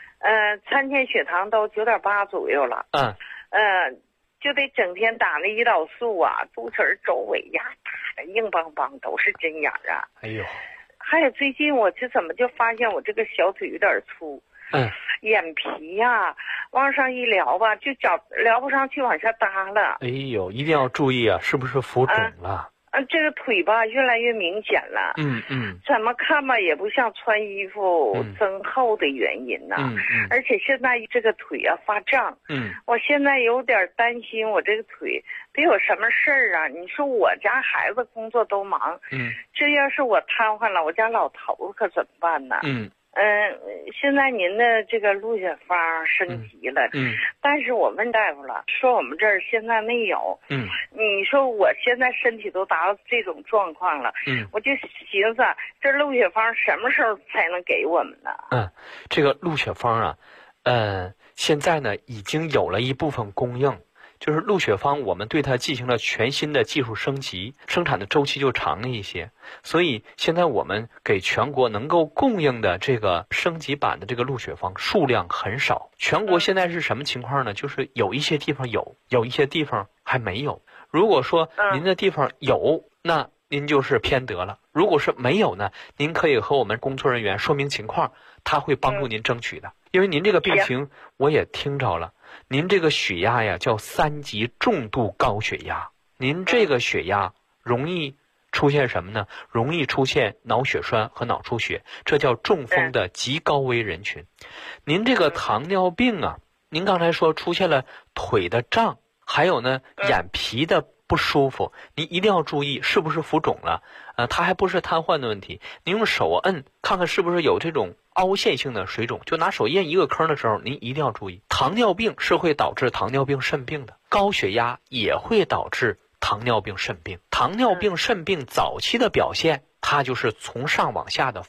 ？3天血糖都9.8左右了。就得整天打那胰岛素啊，肚脐周围呀打的硬邦邦，都是针眼啊。还有最近我这怎么就发现我这个小腿有点粗。眼皮呀往上一撩吧，就撩不上去，往下耷了。一定要注意啊，是不是浮肿了？这个腿吧越来越明显了。怎么看吧也不像穿衣服增厚的原因呢。而且现在这个腿啊发胀。我现在有点担心我这个腿得有什么事儿啊。你说我家孩子工作都忙。这要是我瘫痪了，我家老头可怎么办呢？现在您的这个鹿血芳升级了。但是我问大夫了，说我们这儿现在没有。你说我现在身体都达到这种状况了。我就寻思这鹿血芳什么时候才能给我们呢？ 这个鹿血芳啊，现在呢已经有了一部分供应。就是鹿血芳我们对它进行了全新的技术升级，生产的周期就长了一些，所以现在我们给全国能够供应的这个升级版的这个鹿血芳数量很少。全国现在是什么情况呢？就是有一些地方有一些地方还没有。如果说您的地方有，那您就是偏得了。如果是没有呢，您可以和我们工作人员说明情况，他会帮助您争取的。因为您这个病情我也听着了，您这个血压呀叫3级重度高血压，您这个血压容易出现什么呢？容易出现脑血栓和脑出血，这叫中风的极高危人群。您这个糖尿病啊，您刚才说出现了腿的胀，还有呢眼皮的不舒服，您一定要注意是不是浮肿了。它还不是瘫痪的问题，您用手摁看看是不是有这种凹陷性的水肿，就拿手印一个坑的时候，您一定要注意。糖尿病是会导致糖尿病肾病的，高血压也会导致糖尿病肾病。糖尿病肾病早期的表现，它就是从上往下的浮肿，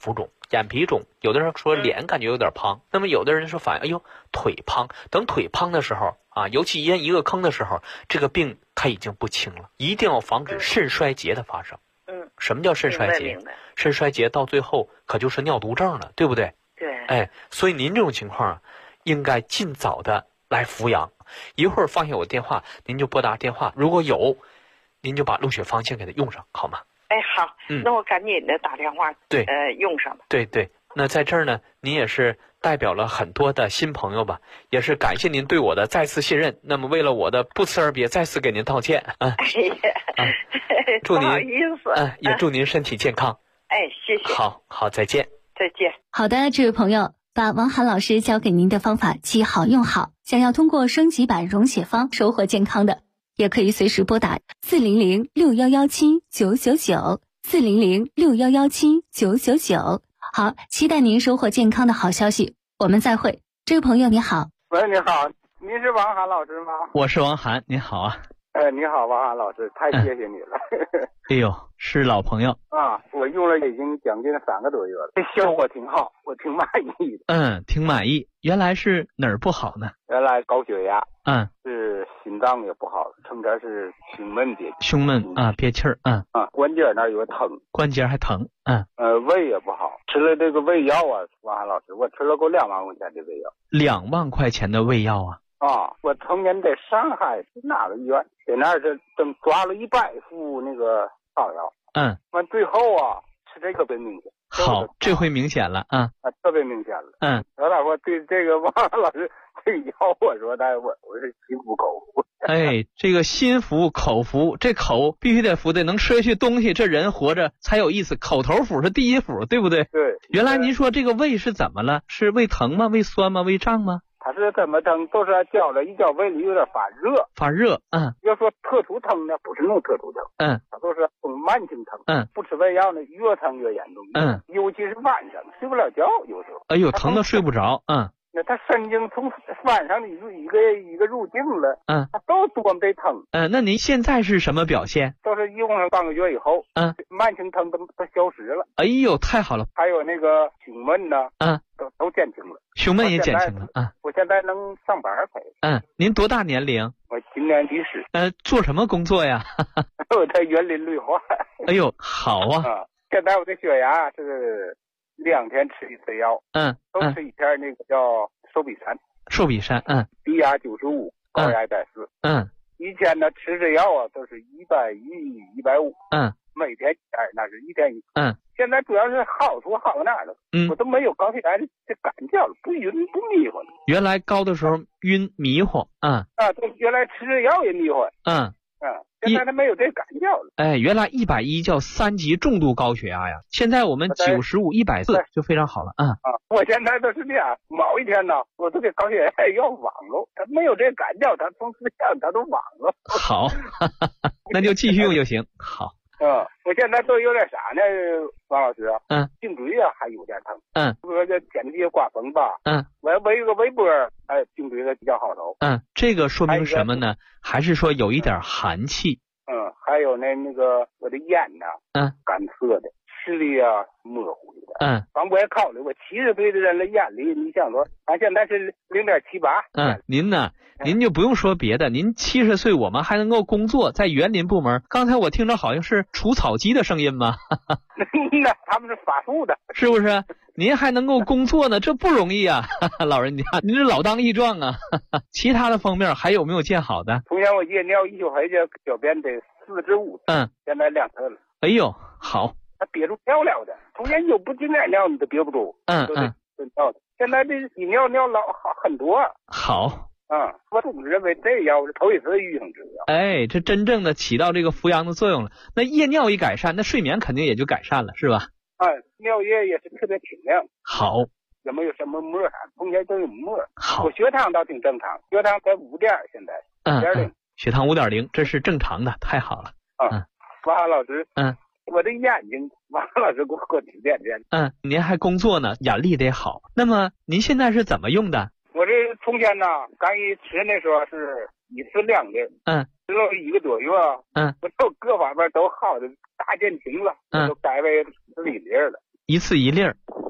眼皮肿，有的人说脸感觉有点胖，那么有的人说反映哎呦腿胖，等腿胖的时候啊，尤其咽一个坑的时候，这个病它已经不轻了，一定要防止肾衰竭的发生。什么叫肾衰竭？肾衰竭到最后可就是尿毒症了，对不对？ 对。 哎，所以您这种情况啊，应该尽早的来服养。一会儿放下我电话，您就拨打电话，如果有，您就把鹿血芳先给它用上，好吗？ 哎，好，那我赶紧的打电话， 对， 用上吧。 对。那在这儿呢，您也是代表了很多的新朋友吧，也是感谢您对我的再次信任。那么为了我的不辞而别，再次给您道歉啊！ 哎呀， 祝您不好意思， 也祝您身体健康。 哎，谢谢。 好，再见。 再见。 好的，这位朋友，把王涵老师教给您的方法记好用好，想要通过升级版溶血方收获健康的，也可以随时拨打400-6117-999，400-6117-999。好，期待您收获健康的好消息，我们再会。这位朋友你好。 喂，你好，您是王涵老师吗？ 我是王涵，您好啊。 你好，王涵老师，太谢谢你了。 哎呦，是老朋友啊，我用了已经将近3个多月了，这效果挺好，我挺满意的。 挺满意。原来是哪儿不好呢？ 原来高血压，是心脏也不好，从这是胸闷啊，憋气儿，关节那儿有疼， 关节还疼， 胃也不好，吃了这个胃药啊，王涵老师，我吃了够2万块钱的胃药。 2万块钱的胃药啊？ 我曾经在上海是哪个医院，在那儿是正抓了100副那个草药，完最后啊吃这个特别明显。 好，这回明显了特别明显了。老大伙对这个王老师这个药，我说的我是心服口服。 哎，这个心服口服，这口必须得服，得能吃下去东西，这人活着才有意思。口头服是第一服，对不对？ 对。 原来您说这个胃是怎么了？是胃疼吗？胃酸吗？胃胀吗？ 它是怎么疼？都是绞了一绞，胃里有点发热。要说特殊疼呢，不是那种特殊疼，它都是慢性疼。不吃胃药呢，越疼越严重。尤其是晚上睡不了觉，有时候。 哎呦，疼得睡不着。 那他神经从晚上一个入境了，他都多么的疼。 那您现在是什么表现？ 都是用上半个月以后，慢性疼都消失了。 哎呦，太好了！ 还有那个胸闷呢，都减轻了。 胸闷也减轻了。 我现在能上班可以。 您多大年龄？ 我今年70。 做什么工作呀？ 我在园林绿化。 哎呦，好啊！ 现在我的血压是2天吃1次药，都吃一片那个叫寿比山，低压95，高压140。以前呢吃这药啊都是110、150，每天一片，那是1天1次。现在主要是好处好哪了？我都没有高血压的感觉了，不晕不迷糊了。 原来高的时候晕迷糊， 对，原来吃这药也迷糊，现在他没有这感觉了。 哎，原来110叫3级重度高血压呀，现在我们95、140就非常好了。 我现在都是这样，某一天呢，我都给高血压药忘了，他没有这感觉，他从思想他都忘了。 好，那就继续用就行。好。 我现在都有点啥呢，王老师？颈椎啊还有点疼。比如说这天气刮风吧。我要围个围脖，颈椎的比较好受。 这个说明什么呢？还是说有一点寒气？ 还有那个我的眼呢，干涩的，视力啊模糊的。我也考虑，我70岁的人了，眼力你想说，现在是0.78。 您呢？您就不用说别的，您70岁，我们还能够工作，在园林部门。刚才我听着好像是除草机的声音吗？ 那他们是发树的， 是不是？您还能够工作呢，这不容易啊，老人家，您这老当益壮啊。其他的方面还有没有见好的？ 从前我夜尿1宿回去，小便得4至5次，现在2次了。 哎呦，好， 他憋住尿了的，从前有不经点尿你都憋不住。现在这比尿老好很多。 好。 我总认为这药是头一次遇上这药。 哎，这真正的起到这个扶阳的作用了。那夜尿一改善，那睡眠肯定也就改善了，是吧？ 尿液也是特别清亮。 好。 也没有什么沫，从前都有沫。 好。 我血糖倒挺正常，血糖在5点，现在5.0。 血糖5.0，这是正常的，太好了。 王涵老师。我的眼睛，王老师给我指点点。 您还工作呢，眼力得好。那么您现在是怎么用的？ 我这从前呢，刚一吃那时候是1次2粒，吃了1个多月，我都各方面都好的大减轻了，都改为1粒了。 1次1粒。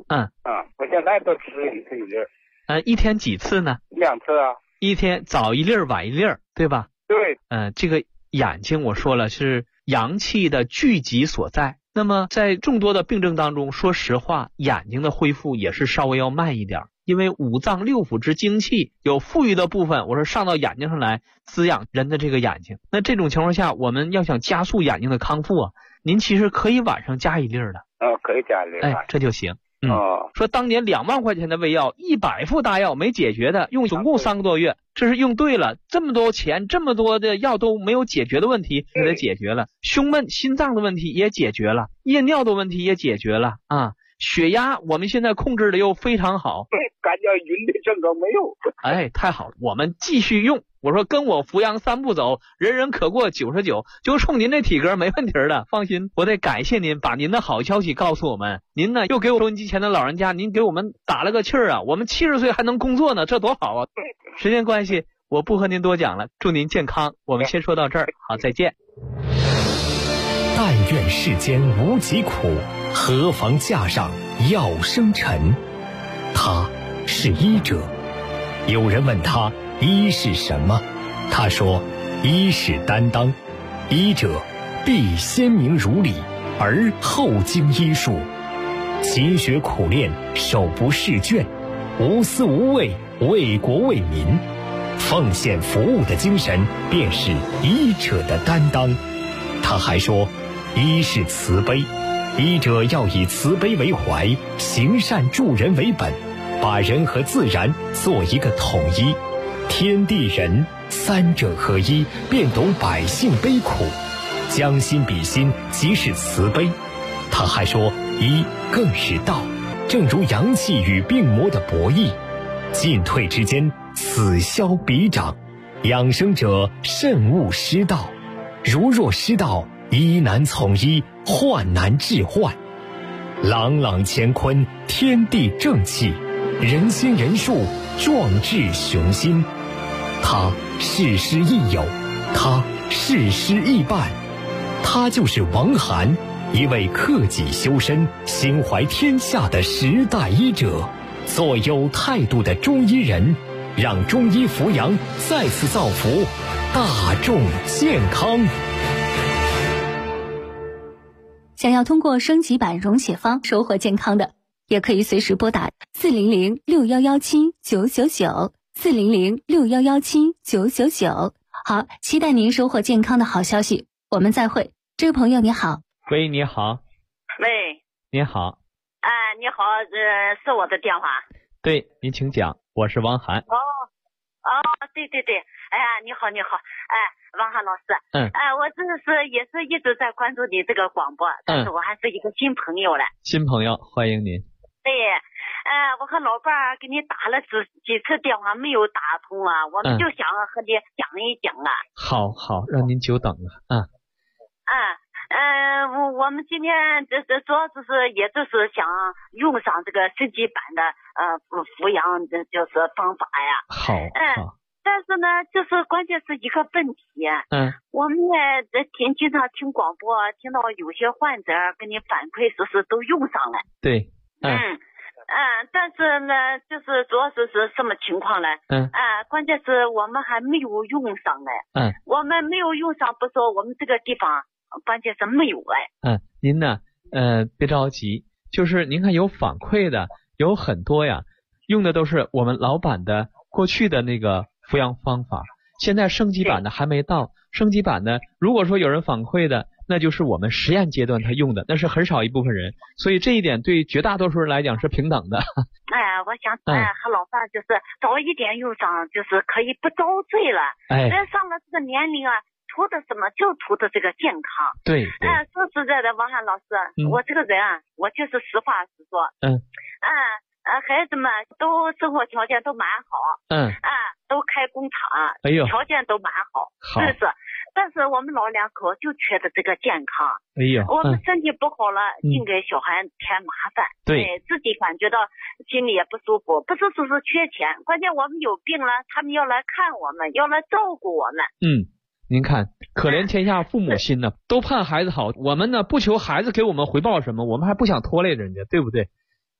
我现在都吃1次1粒。 一天几次呢 ？2次啊。 一天早1粒晚1粒，对吧？ 对。 这个眼睛我说了是阳气的聚集所在。那么在众多的病症当中，说实话，眼睛的恢复也是稍微要慢一点，因为五脏六腑之精气有富裕的部分，我说上到眼睛上来滋养人的这个眼睛。那这种情况下，我们要想加速眼睛的康复啊，您其实可以晚上加1粒的。 可以加1粒。 这就行。说当年2万块钱的胃药，100副大药没解决的，用总共3个多月，这是用对了。这么多钱，这么多的药都没有解决的问题，给它解决了。胸闷、心脏的问题也解决了，夜尿的问题也解决了啊。血压我们现在控制的又非常好， 感觉晕的症状没有。 太好了，我们继续用。我说跟我扶阳3步走，人人可过99，就冲您这体格没问题的，放心。我得感谢您，把您的好消息告诉我们。您呢又给我收音机前的老人家，您给我们打了个气儿啊，我们70岁还能工作呢，这多好啊！时间关系，我不和您多讲了，祝您健康。我们先说到这儿，好，再见。 但愿世间无疾苦，何妨架上药生尘。他是医者。有人问他医是什么，他说医是担当，医者必先明如理，而后经医术，勤学苦练，手不释卷，无私无畏，为国为民，奉献服务的精神便是医者的担当。他还说医是慈悲，医者要以慈悲为怀，行善助人为本，把人和自然做一个统一，天地人3者合一，便懂百姓悲苦，将心比心，即是慈悲。他还说医更是道，正如阳气与病魔的博弈，进退之间，此消彼长，养生者慎勿失道，如若失道，医难从医，患难治患。朗朗乾坤，天地正气，人心人数，壮志雄心。他事师亦友，他事师亦伴，他就是王涵，一位克己修身、心怀天下的时代医者，做有态度的中医人，让中医扶阳再次造福大众健康。 想要通过升级版溶血方收获健康的，也可以随时拨打400-6117-999，400-6117-999。好，期待您收获健康的好消息。我们再会。这位朋友你好。 喂，你好。 喂， 你好。 你好，是我的电话。 对，您请讲，我是王涵。 对，哎呀，你好，王涵老师，我这是也是一直在关注你这个广播，但是我还是一个新朋友了。 新朋友，欢迎您。 对，我和老伴儿给你打了几次电话没有打通啊，我们就想和你讲一讲啊。 好，让您久等了。 我们今天这主要就是也就是想用上这个升级版的扶阳就是方法呀。 好。 但是呢，就是关键是一个问题。我们也经常听广播，听到有些患者跟你反馈说是都用上了。 对。 但是呢，就是主要是什么情况呢？关键是我们还没有用上来。我们没有用上，不说我们这个地方，关键是没有哎。 您呢？别着急，就是您看有反馈的有很多呀，用的都是我们老版的过去的那个扶阳方法，现在升级版的还没到。升级版的如果说有人反馈的，那就是我们实验阶段他用的，那是很少一部分人，所以这一点对绝大多数人来讲是平等的。 我想和老伴就是早一点用上，就是可以不遭罪了。上了这个年龄啊，图的什么？就图的这个健康。对。说实在的，王涵老师，我这个人啊，我就是实话实说。孩子们都生活条件都蛮好。都开工厂。条件都蛮好。是不是？但是我们老两口就缺的这个健康。我们身体不好了，净给小孩添麻烦。对。自己感觉到心里也不舒服，不是说是缺钱，关键我们有病了，他们要来看我们，要来照顾我们。 您看，可怜天下父母心呢，都盼孩子好。我们呢不求孩子给我们回报什么，我们还不想拖累人家，对不对？ 对，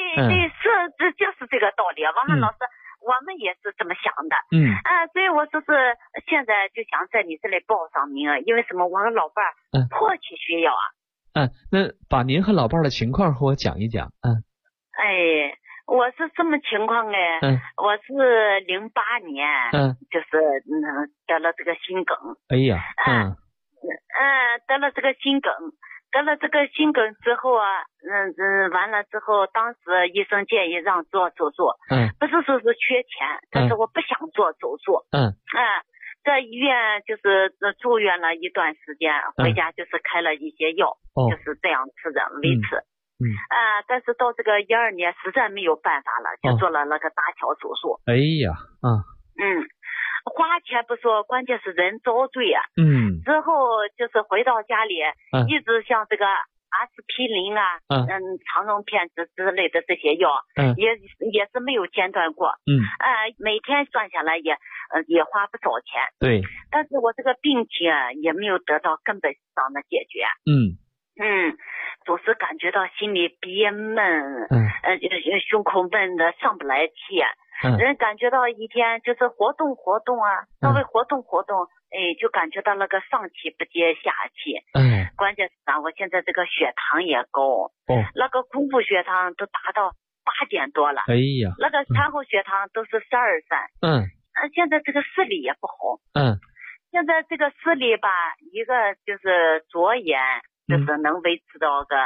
这就是这个道理。王涵老师，我们也是这么想的。所以我就是现在就想在你这里报上名，因为什么？我和老伴迫切需要啊。 那把您和老伴的情况和我讲一讲。 我是什么情况哎？我是08年，就是得了这个心梗。 哎呀， 得了这个心梗。得了这个心梗之后啊，完了之后，当时医生建议让做手术，不是说是缺钱，但是我不想做手术，在医院就是住院了一段时间，回家就是开了一些药，就是这样吃的维持，但是到这个12年实在没有办法了，就做了那个搭桥手术。 哎呀， 花钱不说，关键是人遭罪啊。之后就是回到家里，一直像这个阿司匹林啊，肠溶片之类的这些药，也是没有间断过。每天算下来也花不少钱。 对。 但是我这个病情啊，也没有得到根本上的解决。总是感觉到心里憋闷，胸口闷的上不来气。人感觉到一天就是活动啊，稍微活动，就感觉到那个上气不接下气。关键是我现在这个血糖也高，那个空腹血糖都达到8点多了。 哎呀， 那个餐后血糖都是12.3。现在这个视力也不好。现在这个视力吧，一个就是左眼就是能维持到个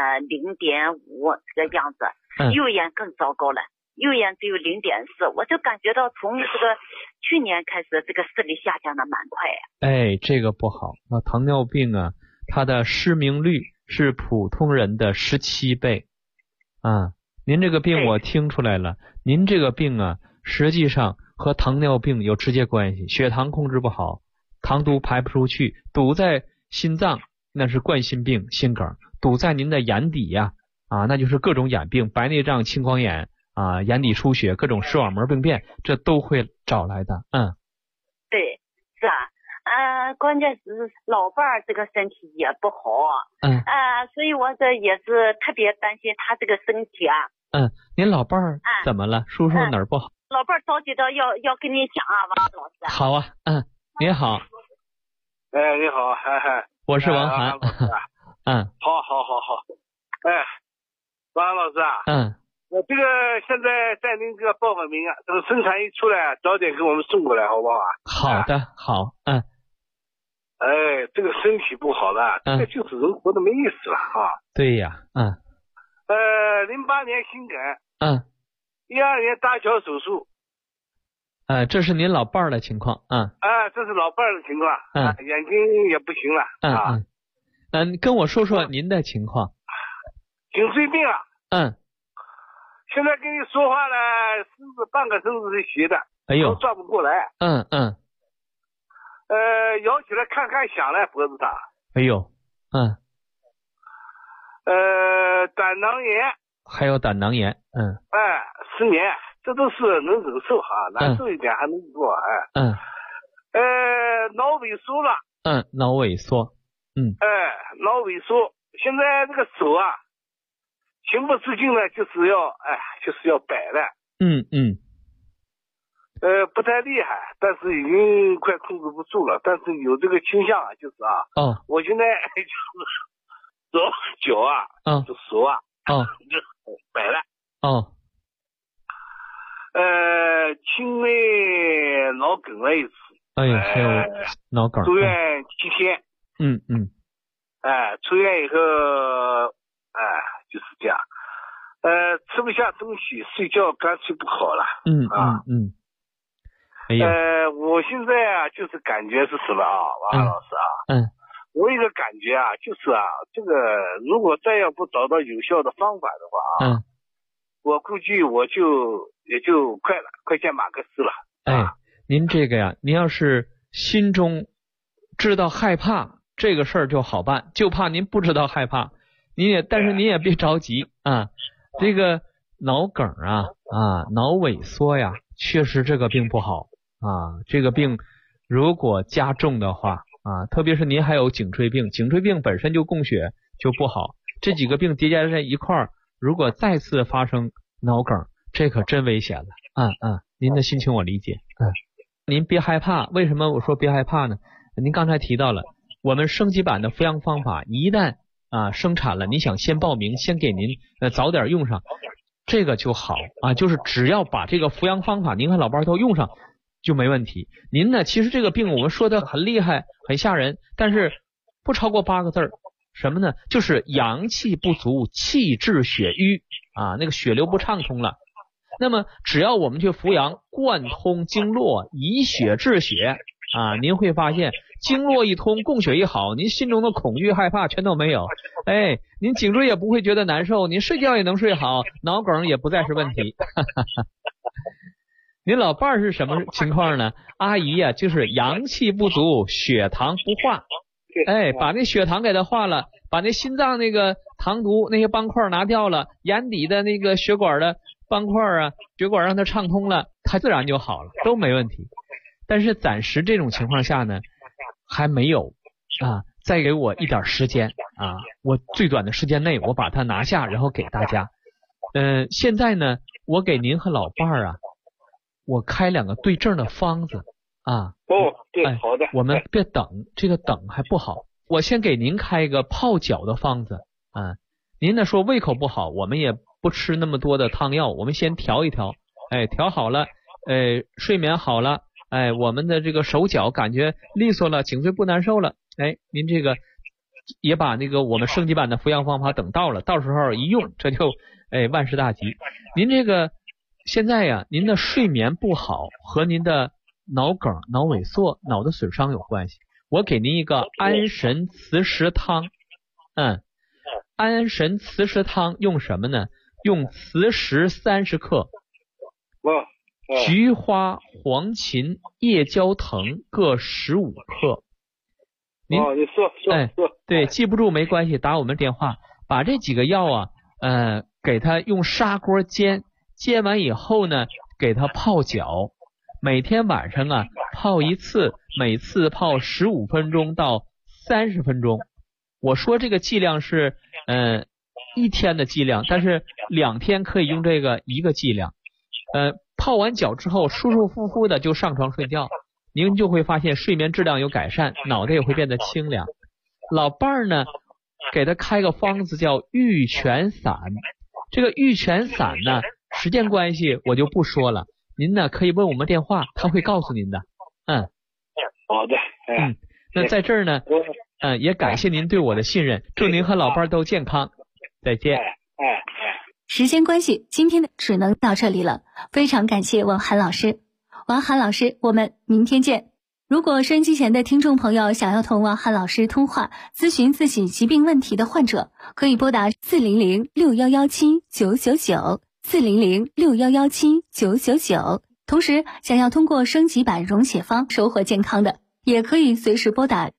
0.5这个样子，右眼更糟糕了。右眼只有0.4，我就感觉到从这个去年开始，这个视力下降的蛮快。 这个不好。那糖尿病啊，它的失明率是普通人的17倍。您这个病我听出来了，您这个病啊，实际上和糖尿病有直接关系。血糖控制不好，糖毒排不出去，堵在心脏，那是冠心病、心梗；堵在您的眼底呀，那就是各种眼病，白内障、青光眼。眼底出血，各种视网膜病变，这都会找来的。 对，是啊，关键是老伴儿这个身体也不好。所以我这也是特别担心他这个身体啊。 您老伴儿怎么了？说说哪儿不好？ 老伴儿着急的要跟你讲啊，王老师。 好啊，您好。 你好， 我是王涵。 好。王老师啊。我这个现在在您这个报个名啊，这个生产一出来，早点给我们送过来，好不好啊？ 好的，好。 这个身体不好的，这个就是人活得没意思了啊。 对呀 ，08年心梗，12年搭桥手术。 这是您老伴儿的情况。 这是老伴儿的情况。眼睛也不行了。 跟我说说您的情况。 颈椎病啊。现在跟你说话呢，半个身子是斜的，都转不过来。摇起来看响了，脖子上。胆囊炎。 还有胆囊炎。 失眠，这都是能忍受难受一点还能做。脑萎缩了。 脑萎缩。 脑萎缩，现在这个手啊。情不自禁的就是要摆的。不太厉害，但是已经快控制不住了，但是有这个倾向啊，就是我现在就是手脚啊，就手啊，就摆了。轻微脑梗了一次。 还有脑梗。 住院7天。出院以后。就是这样，吃不下东西，睡觉干脆不好了。我现在啊，就是感觉是什么王老师我有个感觉啊，就是这个如果再要不找到有效的方法的话我估计也就快见马克思了。 您这个呀，您要是心中知道害怕，这个事儿就好办，就怕您不知道害怕。但是您也别着急这个脑梗脑萎缩呀，确实这个病不好这个病如果加重的话特别是您还有颈椎病，颈椎病本身就供血就不好，这几个病叠加在一块儿， 如果再次发生脑梗，这可真危险了。您的心情我理解。您别害怕，为什么我说别害怕呢？您刚才提到了我们升级版的扶阳方法，一旦生产了，你想先报名，先给您早点用上，这个就好就是只要把这个扶阳方法您和老伴都用上就没问题。您呢，其实这个病我们说的很厉害很吓人，但是不超过8个字，什么呢？就是阳气不足，气滞血瘀那个血流不畅通了。那么只要我们去扶阳，贯通经络，以血治血您会发现经络一通，供血一好，您心中的恐惧害怕全都没有。您颈椎也不会觉得难受，您睡觉也能睡好，脑梗也不再是问题。您老伴儿是什么情况呢？阿姨就是阳气不足，血糖不化。把那血糖给它化了，把那心脏那个糖毒那些斑块拿掉了，眼底的那个血管的斑块血管让它畅通了，它自然就好了，都没问题。但是暂时这种情况下呢，还没有再给我一点时间我最短的时间内我把它拿下，然后给大家。现在呢，我给您和老伴儿我开2个对症的方子对，好的。 我们别等，这个等还不好。我先给您开一个泡脚的方子您呢说胃口不好，我们也不吃那么多的汤药，我们先调一调，调好了，睡眠好了，我们的这个手脚感觉利索了，颈椎不难受了，您这个也把那个我们升级版的扶阳方法等到了，到时候一用，这就万事大吉。您这个现在您的睡眠不好和您的脑梗、脑萎缩、脑的损伤有关系。我给您一个安神磁石汤。安神磁石汤用什么呢？用磁石30克，菊花、黄芩、夜交藤各15克。您你说对，记不住没关系，打我们电话，把这几个药给它用砂锅煎，煎完以后呢，给它泡脚，每天晚上泡一次，每次泡15分钟到30分钟。我说这个剂量是1天的剂量，但是2天可以用这个1个剂量。泡完脚之后舒舒服服的就上床睡觉，您就会发现睡眠质量有改善，脑袋也会变得清凉。老伴儿呢，给他开个方子叫玉泉散。这个玉泉散呢，时间关系我就不说了，您呢可以问我们电话，他会告诉您的。 好的。 那在这儿呢也感谢您对我的信任，祝您和老伴儿都健康，再见。 时间关系，今天的只能到这里了，非常感谢王涵老师。王涵老师，我们明天见。如果收音机前的听众朋友想要同王涵老师通话，咨询自己疾病问题的患者，可以拨打400-6117-999，400-6117-999。同时，想要通过升级版溶血方收获健康的，也可以随时拨打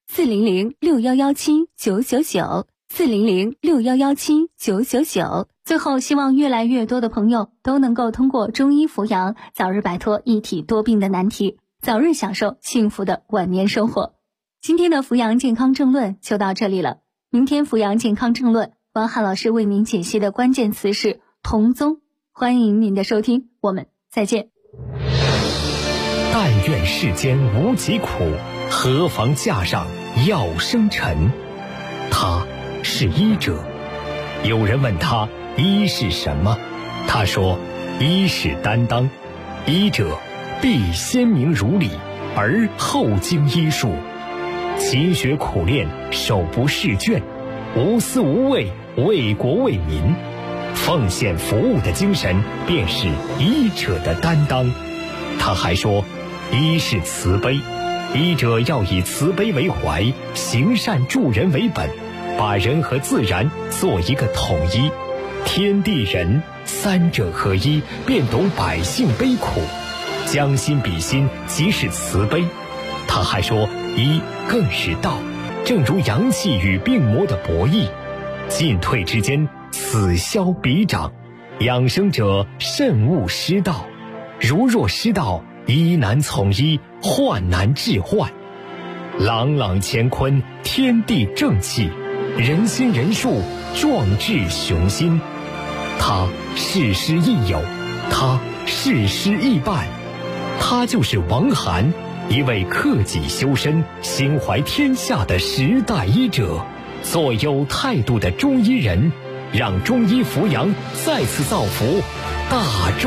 400-6117-999，400-6117-999。最后，希望越来越多的朋友都能够通过中医扶阳，早日摆脱一体多病的难题，早日享受幸福的晚年生活。今天的扶阳健康政论就到这里了，明天扶阳健康政论，王涵老师为您解析的关键词是同宗，欢迎您的收听，我们再见。 但愿世间无疾苦，何妨架上药生尘。他是医者，有人问他医是什么，他说医是担当，医者必先明如理，而后经医术，勤学苦练，手不释卷，无私无畏，为国为民，奉献服务的精神便是医者的担当。他还说医是慈悲，医者要以慈悲为怀，行善助人为本，把人和自然做一个统一，天地人三者合一，便懂百姓悲苦，将心比心，即是慈悲。他还说医更是道，正如阳气与病魔的博弈，进退之间，此消彼长，养生者慎勿失道，如若失道，医难从医，患难治患。朗朗乾坤，天地正气，人心人术，壮志雄心。 他事师亦友，他事师亦伴。他就是王涵，一位克己修身、心怀天下的时代医者，做有态度的中医人，让中医扶阳再次造福大众。